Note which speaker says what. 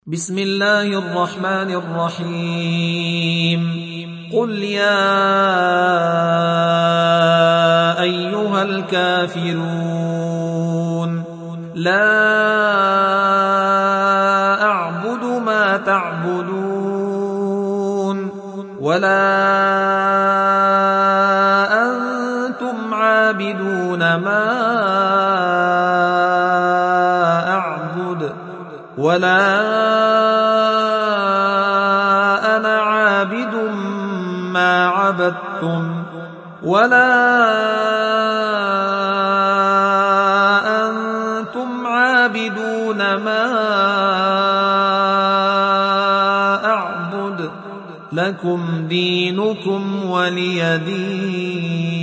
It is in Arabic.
Speaker 1: بسم الله الرحمن الرحيم قل يا أيها الكافرون لا أعبد ما تعبدون ولا أنتم عابدون ما أعبد ولا أنا عابد ما عبدتم ولا أنتم عابدون ما أعبد لكم دينكم ولي دين.